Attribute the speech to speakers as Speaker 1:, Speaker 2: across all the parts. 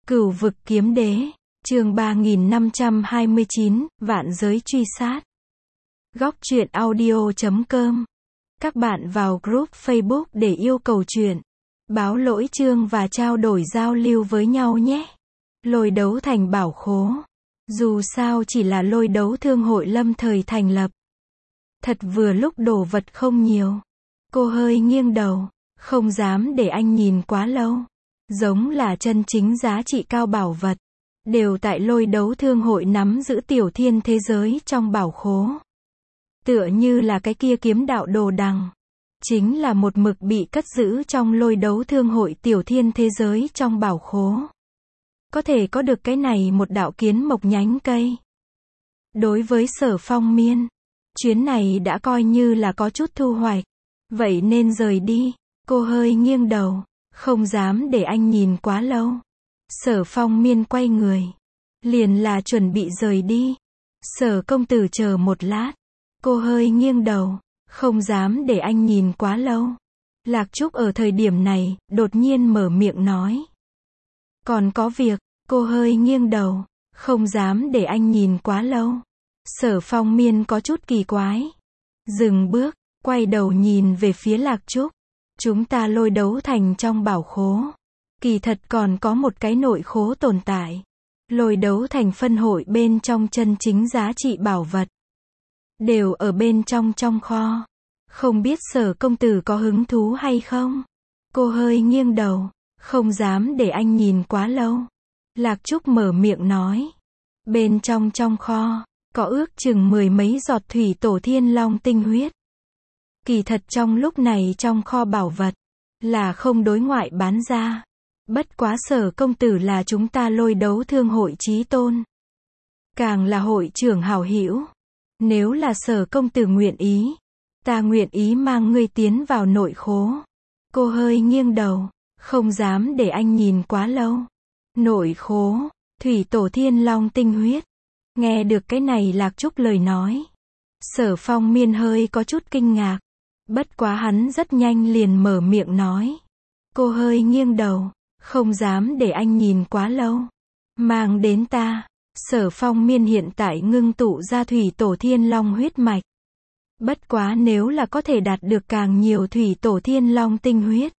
Speaker 1: Cửu vực kiếm đế, chương 3529, vạn giới truy sát. Góc truyện audio.com. Các bạn vào group Facebook để yêu cầu truyện, báo lỗi chương và trao đổi giao lưu với nhau nhé. Lôi đấu thành bảo khố. Dù sao chỉ là lôi đấu thương hội lâm thời thành lập. Thật vừa lúc đồ vật không nhiều. Cô hơi nghiêng đầu, không dám để anh nhìn quá lâu. Giống là chân chính giá trị cao bảo vật. Đều tại lôi đấu thương hội nắm giữ tiểu thiên thế giới trong bảo khố. Tựa như là cái kia kiếm đạo đồ đằng. Chính là một mực bị cất giữ trong lôi đấu thương hội tiểu thiên thế giới trong bảo khố. Có thể có được cái này một đạo kiến mộc nhánh cây. Đối với Sở Phong Miên, chuyến này đã coi như là có chút thu hoạch. Vậy nên rời đi. Cô hơi nghiêng đầu, không dám để anh nhìn quá lâu. Sở Phong Miên quay người, liền là chuẩn bị rời đi. Sở công tử chờ một lát. Cô hơi nghiêng đầu, không dám để anh nhìn quá lâu. Lạc Trúc ở thời điểm này, đột nhiên mở miệng nói. Còn có việc. Cô hơi nghiêng đầu, không dám để anh nhìn quá lâu. Sở Phong Miên có chút kỳ quái. Dừng bước, quay đầu nhìn về phía Lạc Trúc. Chúng ta lôi đấu thành trong bảo khố. Kỳ thật còn có một cái nội khố tồn tại. Lôi đấu thành phân hội bên trong chân chính giá trị bảo vật. Đều ở bên trong kho. Không biết Sở công tử có hứng thú hay không? Cô hơi nghiêng đầu, không dám để anh nhìn quá lâu. Lạc Trúc mở miệng nói. Bên trong kho, có ước chừng 10 mấy giọt thủy tổ thiên long tinh huyết. Kỳ thật trong lúc này trong kho bảo vật, là không đối ngoại bán ra. Bất quá Sở công tử là chúng ta lôi đấu thương hội chí tôn. Càng là hội trưởng hảo hữu. Nếu là Sở công tử nguyện ý, ta nguyện ý mang ngươi tiến vào nội khố. Cô hơi nghiêng đầu, không dám để anh nhìn quá lâu. Nội khố, thủy tổ thiên long tinh huyết. Nghe được cái này Lạc Trúc lời nói. Sở Phong Miên hơi có chút kinh ngạc. Bất quá hắn rất nhanh liền mở miệng nói. Cô hơi nghiêng đầu, không dám để anh nhìn quá lâu. Mang đến ta. Sở Phong Miên hiện tại ngưng tụ ra thủy tổ thiên long huyết mạch. Bất quá nếu là có thể đạt được càng nhiều thủy tổ thiên long tinh huyết.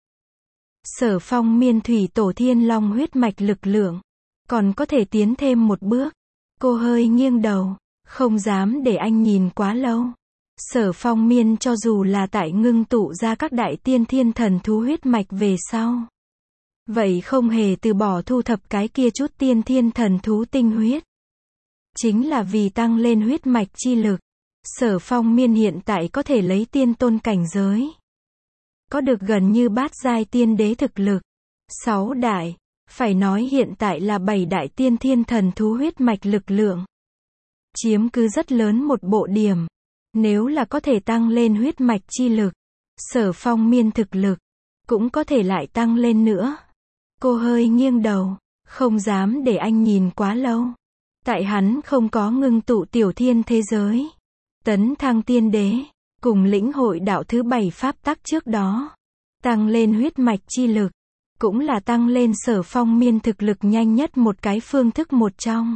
Speaker 1: Sở Phong Miên thủy tổ thiên long huyết mạch lực lượng. Còn có thể tiến thêm một bước. Cô hơi nghiêng đầu, không dám để anh nhìn quá lâu. Sở Phong Miên cho dù là tại ngưng tụ ra các đại tiên thiên thần thú huyết mạch về sau. Vậy không hề từ bỏ thu thập cái kia chút tiên thiên thần thú tinh huyết. Chính là vì tăng lên huyết mạch chi lực. Sở Phong Miên hiện tại có thể lấy tiên tôn cảnh giới. Có được gần như bát giai tiên đế thực lực. 6 đại, phải nói hiện tại là 7 đại tiên thiên thần thú huyết mạch lực lượng. Chiếm cứ rất lớn một bộ điểm. Nếu là có thể tăng lên huyết mạch chi lực, Sở Phong Miên thực lực, cũng có thể lại tăng lên nữa. Cô hơi nghiêng đầu, không dám để anh nhìn quá lâu. Tại hắn không có ngưng tụ tiểu thiên thế giới. Tấn thăng tiên đế, cùng lĩnh hội đạo thứ 7 pháp tắc trước đó. Tăng lên huyết mạch chi lực, cũng là tăng lên Sở Phong Miên thực lực nhanh nhất một cái phương thức một trong.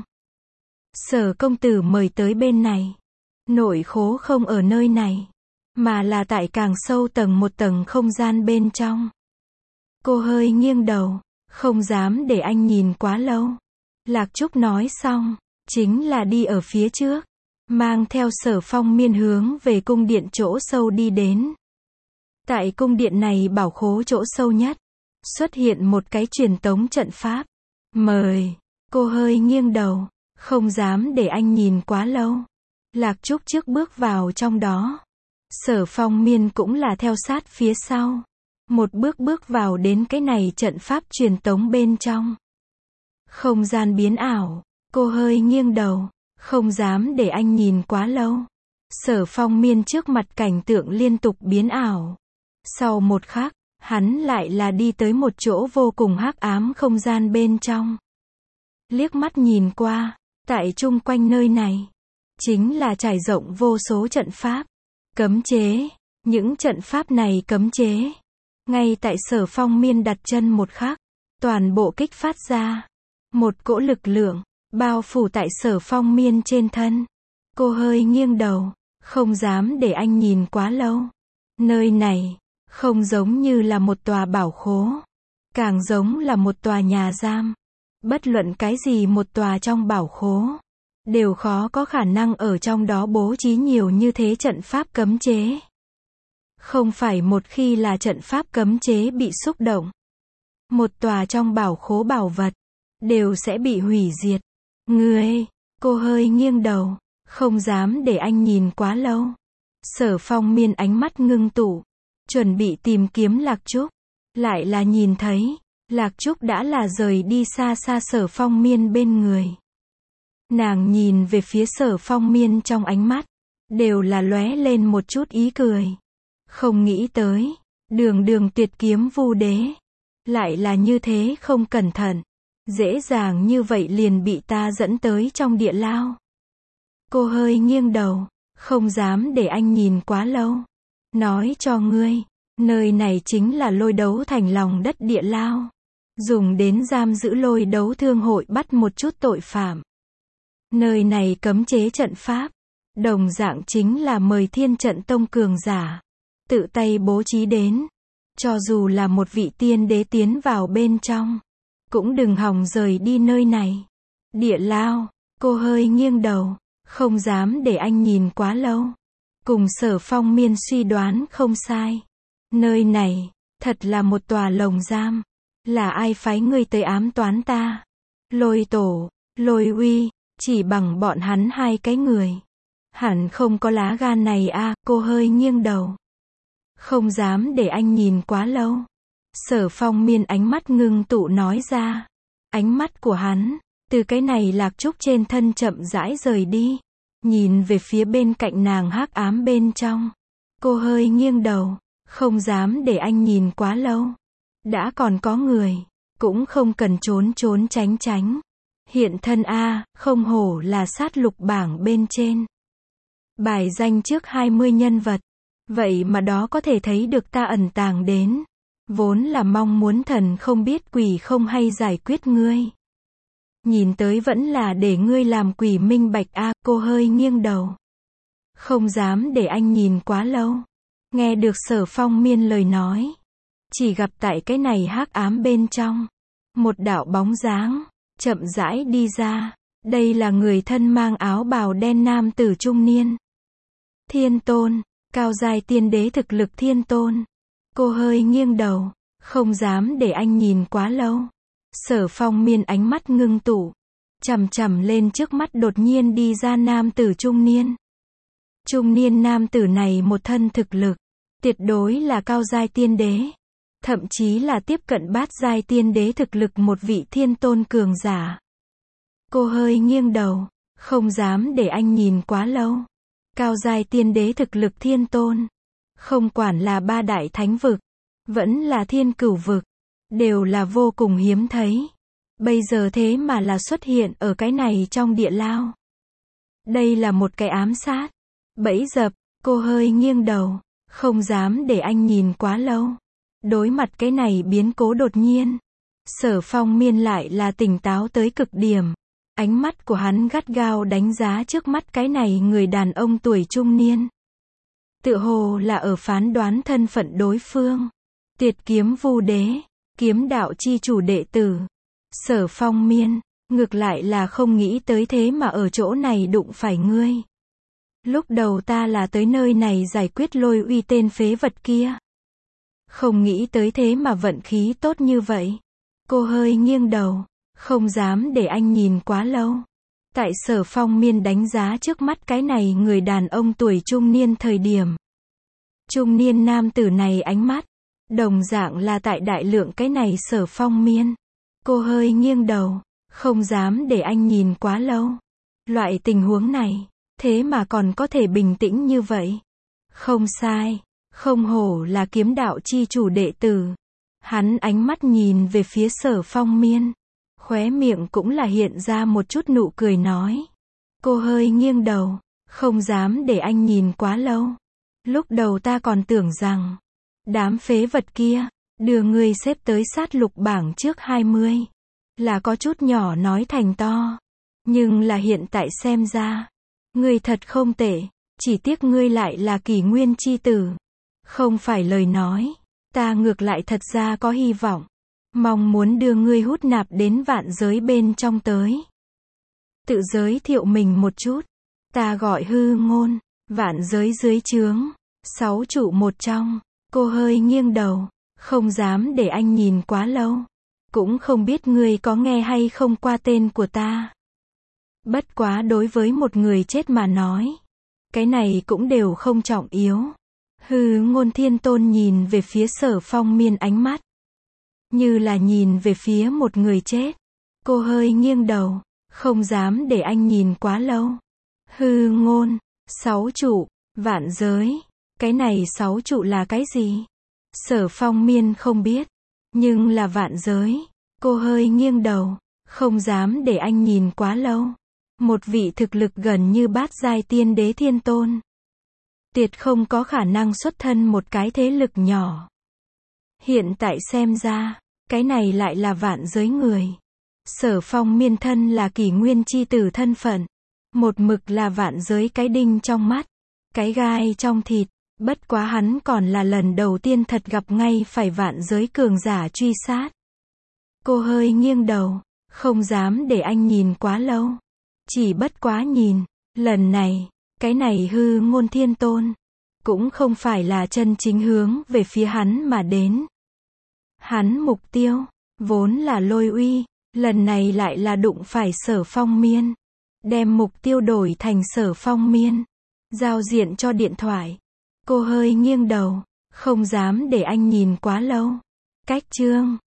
Speaker 1: Sở công tử mời tới bên này. Nội khố không ở nơi này, mà là tại càng sâu tầng một tầng không gian bên trong. Cô hơi nghiêng đầu, không dám để anh nhìn quá lâu. Lạc Trúc nói xong, chính là đi ở phía trước, mang theo Sở Phong Miên hướng về cung điện chỗ sâu đi đến. Tại cung điện này bảo khố chỗ sâu nhất, xuất hiện một cái truyền tống trận pháp. Mời. Cô hơi nghiêng đầu, không dám để anh nhìn quá lâu. Lạc Trúc trước bước vào trong đó. Sở Phong Miên cũng là theo sát phía sau. Một bước vào đến cái này trận pháp truyền tống bên trong. Không gian biến ảo. Cô hơi nghiêng đầu, không dám để anh nhìn quá lâu. Sở Phong Miên trước mặt cảnh tượng liên tục biến ảo. Sau một khắc, hắn lại là đi tới một chỗ vô cùng hắc ám không gian bên trong. Liếc mắt nhìn qua, tại chung quanh nơi này, chính là trải rộng vô số trận pháp, cấm chế. Những trận pháp này cấm chế, ngay tại Sở Phong Miên đặt chân một khắc, toàn bộ kích phát ra. Một cỗ lực lượng bao phủ tại Sở Phong Miên trên thân. Cô hơi nghiêng đầu, không dám để anh nhìn quá lâu. Nơi này không giống như là một tòa bảo khố, càng giống là một tòa nhà giam. Bất luận cái gì một tòa trong bảo khố đều khó có khả năng ở trong đó bố trí nhiều như thế trận pháp cấm chế. Không phải một khi là trận pháp cấm chế bị xúc động, một tòa trong bảo khố bảo vật đều sẽ bị hủy diệt. Ngươi, cô hơi nghiêng đầu, không dám để anh nhìn quá lâu. Sở Phong Miên ánh mắt ngưng tụ, chuẩn bị tìm kiếm Lạc Trúc, lại là nhìn thấy Lạc Trúc đã là rời đi xa xa Sở Phong Miên bên người. Nàng nhìn về phía Sở Phong Miên, trong ánh mắt đều là lóe lên một chút ý cười. Không nghĩ tới, đường đường tuyệt kiếm vu đế lại là như thế không cẩn thận, dễ dàng như vậy liền bị ta dẫn tới trong địa lao. Cô hơi nghiêng đầu, không dám để anh nhìn quá lâu. Nói cho ngươi, nơi này chính là Lôi Đấu Thành lòng đất địa lao, dùng đến giam giữ Lôi Đấu Thương hội bắt một chút tội phạm. Nơi này cấm chế trận pháp, đồng dạng chính là mời Thiên Trận Tông cường giả tự tay bố trí đến. Cho dù là một vị tiên đế tiến vào bên trong, cũng đừng hòng rời đi nơi này. Địa lao, cô hơi nghiêng đầu, không dám để anh nhìn quá lâu. Cùng Sở Phong Miên suy đoán không sai. Nơi này, thật là một tòa lồng giam. Là ai phái ngươi tới ám toán ta? Lôi Tổ, Lôi Uy, chỉ bằng bọn hắn hai cái người, hẳn không có lá gan này a. Cô hơi nghiêng đầu, không dám để anh nhìn quá lâu. Sở Phong Miên ánh mắt ngưng tụ nói ra. Ánh mắt của hắn từ cái này Lạc Trúc trên thân chậm rãi rời đi, nhìn về phía bên cạnh nàng hắc ám bên trong. Cô hơi nghiêng đầu, không dám để anh nhìn quá lâu. Đã còn có người, cũng không cần trốn trốn tránh tránh. Hiện thân a, không hổ là sát lục bảng bên trên. Bài danh trước 20 nhân vật. Vậy mà đó có thể thấy được ta ẩn tàng đến. Vốn là mong muốn thần không biết quỷ không hay giải quyết ngươi. Nhìn tới vẫn là để ngươi làm quỷ minh bạch a. Cô hơi nghiêng đầu, không dám để anh nhìn quá lâu. Nghe được Sở Phong Miên lời nói, chỉ gặp tại cái này hắc ám bên trong, một đạo bóng dáng chậm rãi đi ra. Đây là người thân mang áo bào đen nam tử trung niên. Thiên Tôn, cao giai tiên đế thực lực Thiên Tôn. Cô hơi nghiêng đầu, không dám để anh nhìn quá lâu. Sở Phong Miên ánh mắt ngưng tụ, chằm chằm lên trước mắt đột nhiên đi ra nam tử trung niên. Trung niên nam tử này một thân thực lực tuyệt đối là cao giai tiên đế, thậm chí là tiếp cận bát giai tiên đế thực lực một vị thiên tôn cường giả. Cô hơi nghiêng đầu, không dám để anh nhìn quá lâu. Cao giai tiên đế thực lực thiên tôn, không quản là ba đại thánh vực, vẫn là thiên cửu vực, đều là vô cùng hiếm thấy. Bây giờ thế mà là xuất hiện ở cái này trong địa lao. Đây là một cái ám sát, bẫy dập. Cô hơi nghiêng đầu, không dám để anh nhìn quá lâu. Đối mặt cái này biến cố đột nhiên, Sở Phong Miên lại là tỉnh táo tới cực điểm. Ánh mắt của hắn gắt gao đánh giá trước mắt cái này người đàn ông tuổi trung niên. Tựa hồ là ở phán đoán thân phận đối phương. Tuyệt kiếm vu đế, kiếm đạo chi chủ đệ tử. Sở Phong Miên, ngược lại là không nghĩ tới thế mà ở chỗ này đụng phải ngươi. Lúc đầu ta là tới nơi này giải quyết Lôi Uy tên phế vật kia. Không nghĩ tới thế mà vận khí tốt như vậy. Cô hơi nghiêng đầu, không dám để anh nhìn quá lâu. Tại Sở Phong Miên đánh giá trước mắt cái này người đàn ông tuổi trung niên thời điểm, trung niên nam tử này ánh mắt đồng dạng là tại đại lượng cái này Sở Phong Miên. Cô hơi nghiêng đầu, không dám để anh nhìn quá lâu. Loại tình huống này, thế mà còn có thể bình tĩnh như vậy. Không sai, không hổ là kiếm đạo chi chủ đệ tử. Hắn ánh mắt nhìn về phía Sở Phong Miên, khóe miệng cũng là hiện ra một chút nụ cười nói. Cô hơi nghiêng đầu, không dám để anh nhìn quá lâu. Lúc đầu ta còn tưởng rằng đám phế vật kia đưa ngươi xếp tới sát lục bảng trước 20. là có chút nhỏ nói thành to. Nhưng là hiện tại xem ra, ngươi thật không tệ, chỉ tiếc ngươi lại là kỷ nguyên chi tử. Không phải lời nói, ta ngược lại thật ra có hy vọng. Mong muốn đưa ngươi hút nạp đến vạn giới bên trong tới. Tự giới thiệu mình một chút. Ta gọi Hư Ngôn, vạn giới dưới trướng, 6 trụ một trong. Cô hơi nghiêng đầu, không dám để anh nhìn quá lâu. Cũng không biết ngươi có nghe hay không qua tên của ta. Bất quá đối với một người chết mà nói, cái này cũng đều không trọng yếu. Hư Ngôn Thiên Tôn nhìn về phía Sở Phong Miên ánh mắt, như là nhìn về phía một người chết. Cô hơi nghiêng đầu, không dám để anh nhìn quá lâu. Hư Ngôn, 6 trụ, vạn giới. Cái này 6 trụ là cái gì? Sở Phong Miên không biết. Nhưng là vạn giới. Cô hơi nghiêng đầu, không dám để anh nhìn quá lâu. Một vị thực lực gần như bát giai tiên đế thiên tôn. Tuyệt không có khả năng xuất thân một cái thế lực nhỏ. Hiện tại xem ra, cái này lại là vạn giới người. Sở Phong Miên thân là kỷ nguyên chi tử thân phận. Một mực là vạn giới cái đinh trong mắt, cái gai trong thịt. Bất quá hắn còn là lần đầu tiên thật gặp ngay phải vạn giới cường giả truy sát. Cô hơi nghiêng đầu, không dám để anh nhìn quá lâu. Chỉ bất quá nhìn, lần này, cái này Hư Ngôn Thiên Tôn, cũng không phải là chân chính hướng về phía hắn mà đến. Hắn mục tiêu, vốn là Lôi Uy, lần này lại là đụng phải Sở Phong Miên. Đem mục tiêu đổi thành Sở Phong Miên. Giao diện cho điện thoại. Cô hơi nghiêng đầu, không dám để anh nhìn quá lâu. Cách chương